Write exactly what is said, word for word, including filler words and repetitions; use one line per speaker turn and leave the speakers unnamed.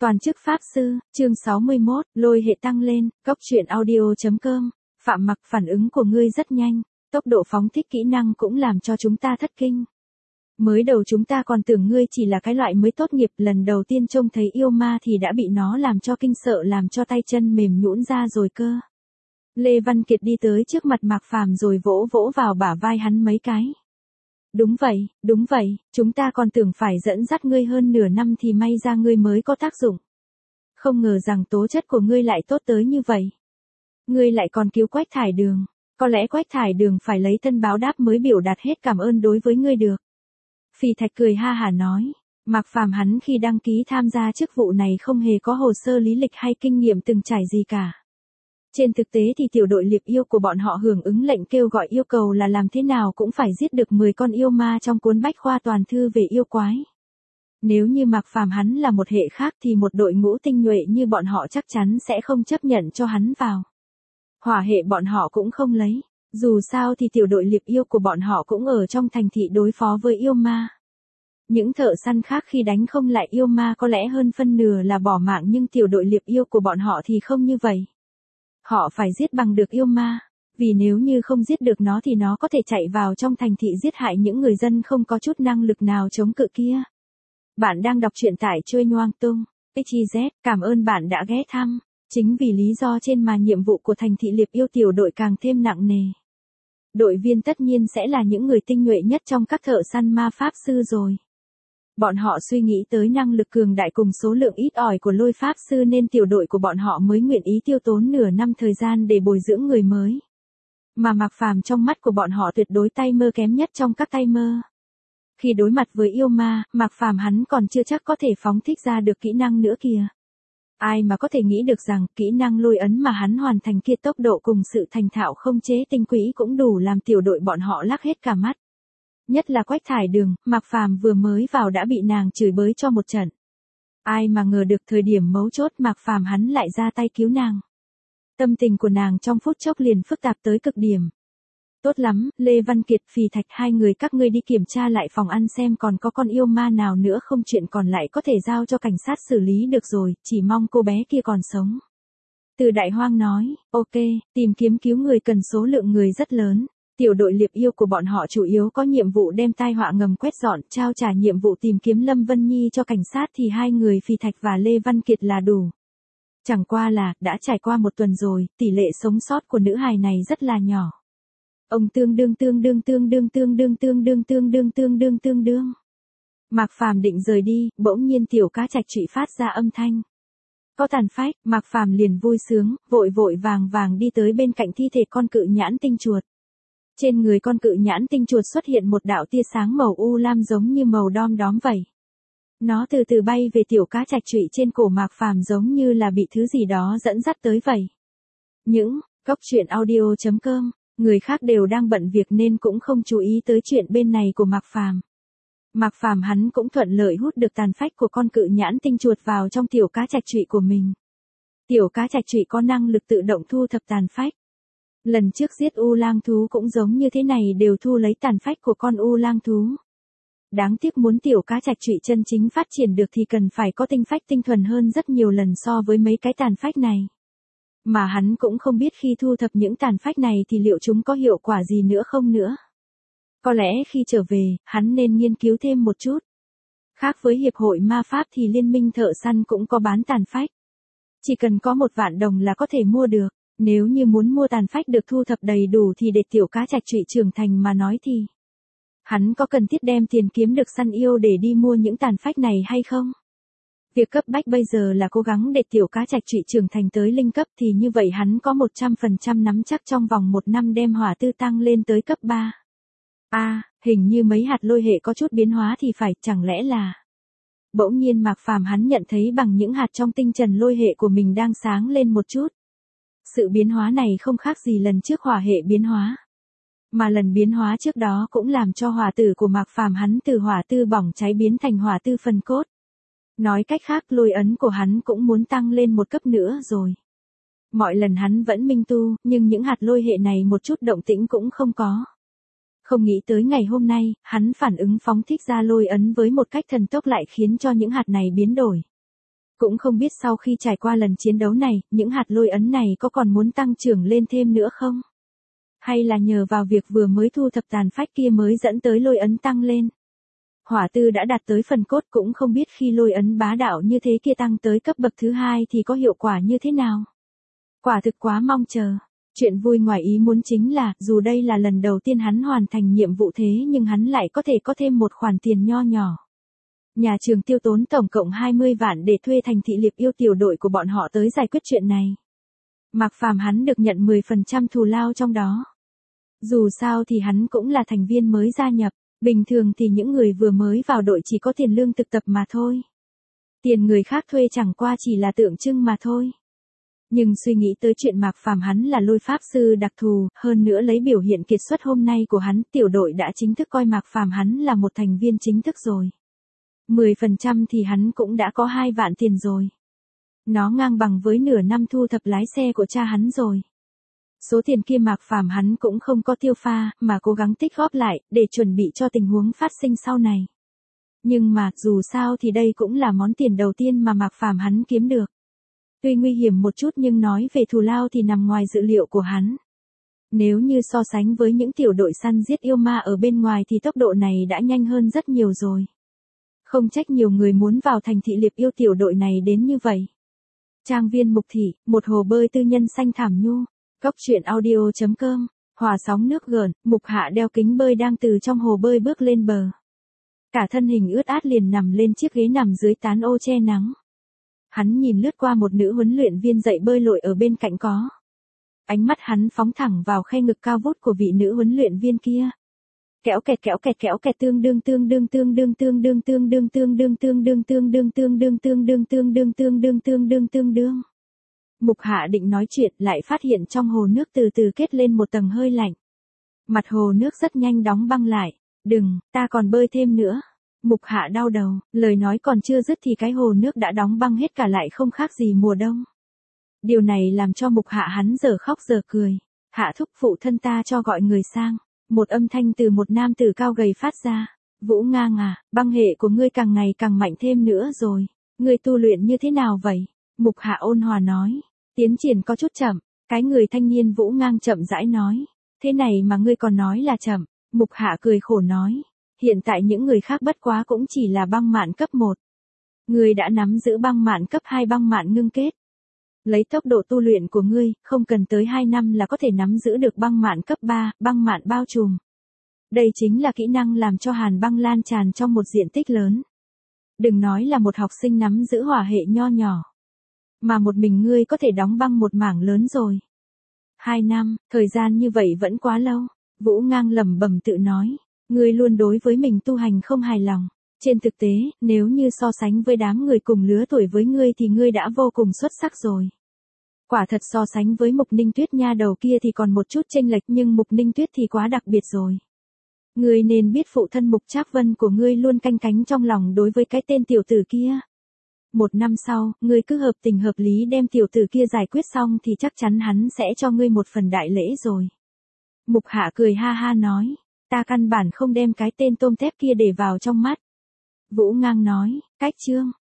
Toàn chức Pháp Sư, chương sáu mươi mốt, lôi hệ tăng lên, cốc truyện audio.com, Phạm Mặc phản ứng của ngươi rất nhanh, tốc độ phóng thích kỹ năng cũng làm cho chúng ta thất kinh. Mới đầu chúng ta còn tưởng ngươi chỉ là cái loại mới tốt nghiệp, lần đầu tiên trông thấy yêu ma thì đã bị nó làm cho kinh sợ, làm cho tay chân mềm nhũn ra rồi cơ. Lê Văn Kiệt đi tới trước mặt Mạc Phàm rồi vỗ vỗ vào bả vai hắn mấy cái. Đúng vậy, đúng vậy, chúng ta còn tưởng phải dẫn dắt ngươi hơn nửa năm thì may ra ngươi mới có tác dụng. Không ngờ rằng tố chất của ngươi lại tốt tới như vậy. Ngươi lại còn cứu Quách Thải Đường, có lẽ Quách Thải Đường phải lấy thân báo đáp mới biểu đạt hết cảm ơn đối với ngươi được. Phì Thạch cười ha hả nói, Mạc Phàm hắn khi đăng ký tham gia chức vụ này không hề có hồ sơ lý lịch hay kinh nghiệm từng trải gì cả. Trên thực tế thì tiểu đội liệp yêu của bọn họ hưởng ứng lệnh kêu gọi yêu cầu là làm thế nào cũng phải giết được mười con yêu ma trong cuốn bách khoa toàn thư về yêu quái. Nếu như Mạc Phàm hắn là một hệ khác thì một đội ngũ tinh nhuệ như bọn họ chắc chắn sẽ không chấp nhận cho hắn vào. Hỏa hệ bọn họ cũng không lấy, dù sao thì tiểu đội liệp yêu của bọn họ cũng ở trong thành thị đối phó với yêu ma. Những thợ săn khác khi đánh không lại yêu ma có lẽ hơn phân nửa là bỏ mạng, nhưng tiểu đội liệp yêu của bọn họ thì không như vậy. Họ phải giết bằng được yêu ma, vì nếu như không giết được nó thì nó có thể chạy vào trong thành thị giết hại những người dân không có chút năng lực nào chống cự kia. Bạn đang đọc truyện tại Trôi Nhoang Tung, ích zét, cảm ơn bạn đã ghé thăm. Chính vì lý do trên mà nhiệm vụ của thành thị liệp yêu tiểu đội càng thêm nặng nề. Đội viên tất nhiên sẽ là những người tinh nhuệ nhất trong các thợ săn ma pháp sư rồi. Bọn họ suy nghĩ tới năng lực cường đại cùng số lượng ít ỏi của lôi pháp sư nên tiểu đội của bọn họ mới nguyện ý tiêu tốn nửa năm thời gian để bồi dưỡng người mới. Mà Mạc Phàm trong mắt của bọn họ tuyệt đối tay mơ kém nhất trong các tay mơ. Khi đối mặt với yêu ma, Mạc Phàm hắn còn chưa chắc có thể phóng thích ra được kỹ năng nữa kìa. Ai mà có thể nghĩ được rằng kỹ năng lôi ấn mà hắn hoàn thành kia tốc độ cùng sự thành thạo không chế tinh quỹ cũng đủ làm tiểu đội bọn họ lắc hết cả mắt. Nhất là Quách Thải Đường, Mạc Phàm vừa mới vào đã bị nàng chửi bới cho một trận. Ai mà ngờ được thời điểm mấu chốt Mạc Phàm hắn lại ra tay cứu nàng. Tâm tình của nàng trong phút chốc liền phức tạp tới cực điểm. Tốt lắm, Lê Văn Kiệt, Phì Thạch, hai người các ngươi đi kiểm tra lại phòng ăn xem còn có con yêu ma nào nữa không, chuyện còn lại có thể giao cho cảnh sát xử lý được rồi, chỉ mong cô bé kia còn sống. Từ Đại Hoang nói, ok, tìm kiếm cứu người cần số lượng người rất lớn. Tiểu đội liệp yêu của bọn họ chủ yếu có nhiệm vụ đem tai họa ngầm quét dọn, trao trả nhiệm vụ tìm kiếm Lâm Vân Nhi cho cảnh sát thì hai người Phì Thạch và Lê Văn Kiệt là đủ. Chẳng qua là, đã trải qua một tuần rồi, tỷ lệ sống sót của nữ hài này rất là nhỏ. Ông tương đương tương đương tương đương tương đương tương đương tương đương tương đương tương đương. Mạc Phàm định rời đi, bỗng nhiên tiểu cá trạch trụy phát ra âm thanh. Có tàn phách, Mạc Phàm liền vui sướng, vội vội vàng vàng đi tới bên cạnh thi thể con cự nhãn tinh chuột. Trên người con cự nhãn tinh chuột xuất hiện một đạo tia sáng màu u lam giống như màu đom đóm vậy. Nó từ từ bay về tiểu cá trạch trụy trên cổ Mạc Phàm giống như là bị thứ gì đó dẫn dắt tới vậy. Những, cốc truyện audio.com, người khác đều đang bận việc nên cũng không chú ý tới chuyện bên này của Mạc Phàm. Mạc Phàm hắn cũng thuận lợi hút được tàn phách của con cự nhãn tinh chuột vào trong tiểu cá trạch trụy của mình. Tiểu cá trạch trụy có năng lực tự động thu thập tàn phách. Lần trước giết u lang thú cũng giống như thế này, đều thu lấy tàn phách của con u lang thú. Đáng tiếc muốn tiểu cá trạch trụy chân chính phát triển được thì cần phải có tinh phách tinh thuần hơn rất nhiều lần so với mấy cái tàn phách này. Mà hắn cũng không biết khi thu thập những tàn phách này thì liệu chúng có hiệu quả gì nữa không nữa. Có lẽ khi trở về, hắn nên nghiên cứu thêm một chút. Khác với Hiệp hội Ma Pháp thì Liên minh thợ săn cũng có bán tàn phách. Chỉ cần có một vạn đồng là có thể mua được. Nếu như muốn mua tàn phách được thu thập đầy đủ thì để tiểu cá trạch trụy trưởng thành mà nói thì hắn có cần thiết đem tiền kiếm được săn yêu để đi mua những tàn phách này hay không? Việc cấp bách bây giờ là cố gắng để tiểu cá trạch trụy trưởng thành tới linh cấp, thì như vậy hắn có một trăm phần trăm nắm chắc trong vòng một năm đem hỏa tư tăng lên tới cấp ba. A, à, hình như mấy hạt lôi hệ có chút biến hóa thì phải, chẳng lẽ là... Bỗng nhiên Mạc Phàm hắn nhận thấy bằng những hạt trong tinh trần lôi hệ của mình đang sáng lên một chút. Sự biến hóa này không khác gì lần trước hỏa hệ biến hóa. Mà lần biến hóa trước đó cũng làm cho hỏa tử của Mạc Phàm hắn từ hỏa tư bỏng cháy biến thành hỏa tư phần cốt. Nói cách khác lôi ấn của hắn cũng muốn tăng lên một cấp nữa rồi. Mọi lần hắn vẫn minh tu, nhưng những hạt lôi hệ này một chút động tĩnh cũng không có. Không nghĩ tới ngày hôm nay, hắn phản ứng phóng thích ra lôi ấn với một cách thần tốc lại khiến cho những hạt này biến đổi. Cũng không biết sau khi trải qua lần chiến đấu này, những hạt lôi ấn này có còn muốn tăng trưởng lên thêm nữa không? Hay là nhờ vào việc vừa mới thu thập tàn phách kia mới dẫn tới lôi ấn tăng lên? Hỏa tư đã đạt tới phần cốt, cũng không biết khi lôi ấn bá đạo như thế kia tăng tới cấp bậc thứ hai thì có hiệu quả như thế nào. Quả thực quá mong chờ. Chuyện vui ngoài ý muốn chính là, dù đây là lần đầu tiên hắn hoàn thành nhiệm vụ thế nhưng hắn lại có thể có thêm một khoản tiền nho nhỏ. Nhà trường tiêu tốn tổng cộng hai mươi vạn để thuê Thành Thị Liệp Yêu tiểu đội của bọn họ tới giải quyết chuyện này. Mạc Phàm hắn được nhận mười phần trăm thù lao trong đó. Dù sao thì hắn cũng là thành viên mới gia nhập, bình thường thì những người vừa mới vào đội chỉ có tiền lương thực tập mà thôi. Tiền người khác thuê chẳng qua chỉ là tượng trưng mà thôi. Nhưng suy nghĩ tới chuyện Mạc Phàm hắn là lôi pháp sư đặc thù, hơn nữa lấy biểu hiện kiệt xuất hôm nay của hắn, tiểu đội đã chính thức coi Mạc Phàm hắn là một thành viên chính thức rồi. mười phần trăm thì hắn cũng đã có hai vạn tiền rồi. Nó ngang bằng với nửa năm thu thập lái xe của cha hắn rồi. Số tiền kia Mạc Phàm hắn cũng không có tiêu pha, mà cố gắng tích góp lại, để chuẩn bị cho tình huống phát sinh sau này. Nhưng mà, dù sao thì đây cũng là món tiền đầu tiên mà Mạc Phàm hắn kiếm được. Tuy nguy hiểm một chút nhưng nói về thù lao thì nằm ngoài dự liệu của hắn. Nếu như so sánh với những tiểu đội săn giết yêu ma ở bên ngoài thì tốc độ này đã nhanh hơn rất nhiều rồi. Không trách nhiều người muốn vào Thành Thị Liệp Yêu tiểu đội này đến như vậy. Trang viên Mục Thị, một hồ bơi tư nhân xanh thảm nhu. Cốc truyện audio chấm com, hòa sóng nước gợn, Mục Hạ đeo kính bơi đang từ trong hồ bơi bước lên bờ. Cả thân hình ướt át liền nằm lên chiếc ghế nằm dưới tán ô che nắng. Hắn nhìn lướt qua một nữ huấn luyện viên dạy bơi lội ở bên cạnh có. Ánh mắt hắn phóng thẳng vào khe ngực cao vút của vị nữ huấn luyện viên kia. Kéo kẹt kéo kẹt kéo kẹt tương đương tương đương tương đương tương đương tương đương tương đương tương đương tương đương tương đương tương đương tương đương tương đương tương đương tương đương. Mục Hạ định nói chuyện lại phát hiện trong hồ nước từ từ kết lên một tầng hơi lạnh. Mặt hồ nước rất nhanh đóng băng lại. Đừng, ta còn bơi thêm nữa. Mục Hạ đau đầu, lời nói còn chưa dứt thì cái hồ nước đã đóng băng hết cả lại không khác gì mùa đông. Điều này làm cho Mục Hạ hắn giờ khóc giờ cười. Hạ thúc phụ thân ta cho gọi người sang. Một âm thanh từ một nam tử cao gầy phát ra. Vũ Ngang à, băng hệ của ngươi càng ngày càng mạnh thêm nữa rồi. Ngươi tu luyện như thế nào vậy? Mục Hạ ôn hòa nói. Tiến triển có chút chậm. Cái người thanh niên Vũ Ngang chậm rãi nói. Thế này mà ngươi còn nói là chậm. Mục Hạ cười khổ nói. Hiện tại những người khác bất quá cũng chỉ là băng mạn cấp một. Ngươi đã nắm giữ băng mạn cấp hai băng mạn ngưng kết. Lấy tốc độ tu luyện của ngươi, không cần tới hai năm là có thể nắm giữ được băng mạn cấp ba, băng mạn bao trùm. Đây chính là kỹ năng làm cho hàn băng lan tràn trong một diện tích lớn. Đừng nói là một học sinh nắm giữ hỏa hệ nho nhỏ. Mà một mình ngươi có thể đóng băng một mảng lớn rồi. Hai năm, thời gian như vậy vẫn quá lâu. Vũ Ngang lẩm bẩm tự nói. Ngươi luôn đối với mình tu hành không hài lòng. Trên thực tế, nếu như so sánh với đám người cùng lứa tuổi với ngươi thì ngươi đã vô cùng xuất sắc rồi. Quả thật so sánh với Mục Ninh Tuyết nha đầu kia thì còn một chút chênh lệch, nhưng Mục Ninh Tuyết thì quá đặc biệt rồi. Ngươi nên biết phụ thân Mục Trác Vân của ngươi luôn canh cánh trong lòng đối với cái tên tiểu tử kia. Một năm sau, ngươi cứ hợp tình hợp lý đem tiểu tử kia giải quyết xong thì chắc chắn hắn sẽ cho ngươi một phần đại lễ rồi. Mục Hạ cười ha ha nói. Ta căn bản không đem cái tên tôm tép kia để vào trong mắt. Vũ Ngang nói, cách chương,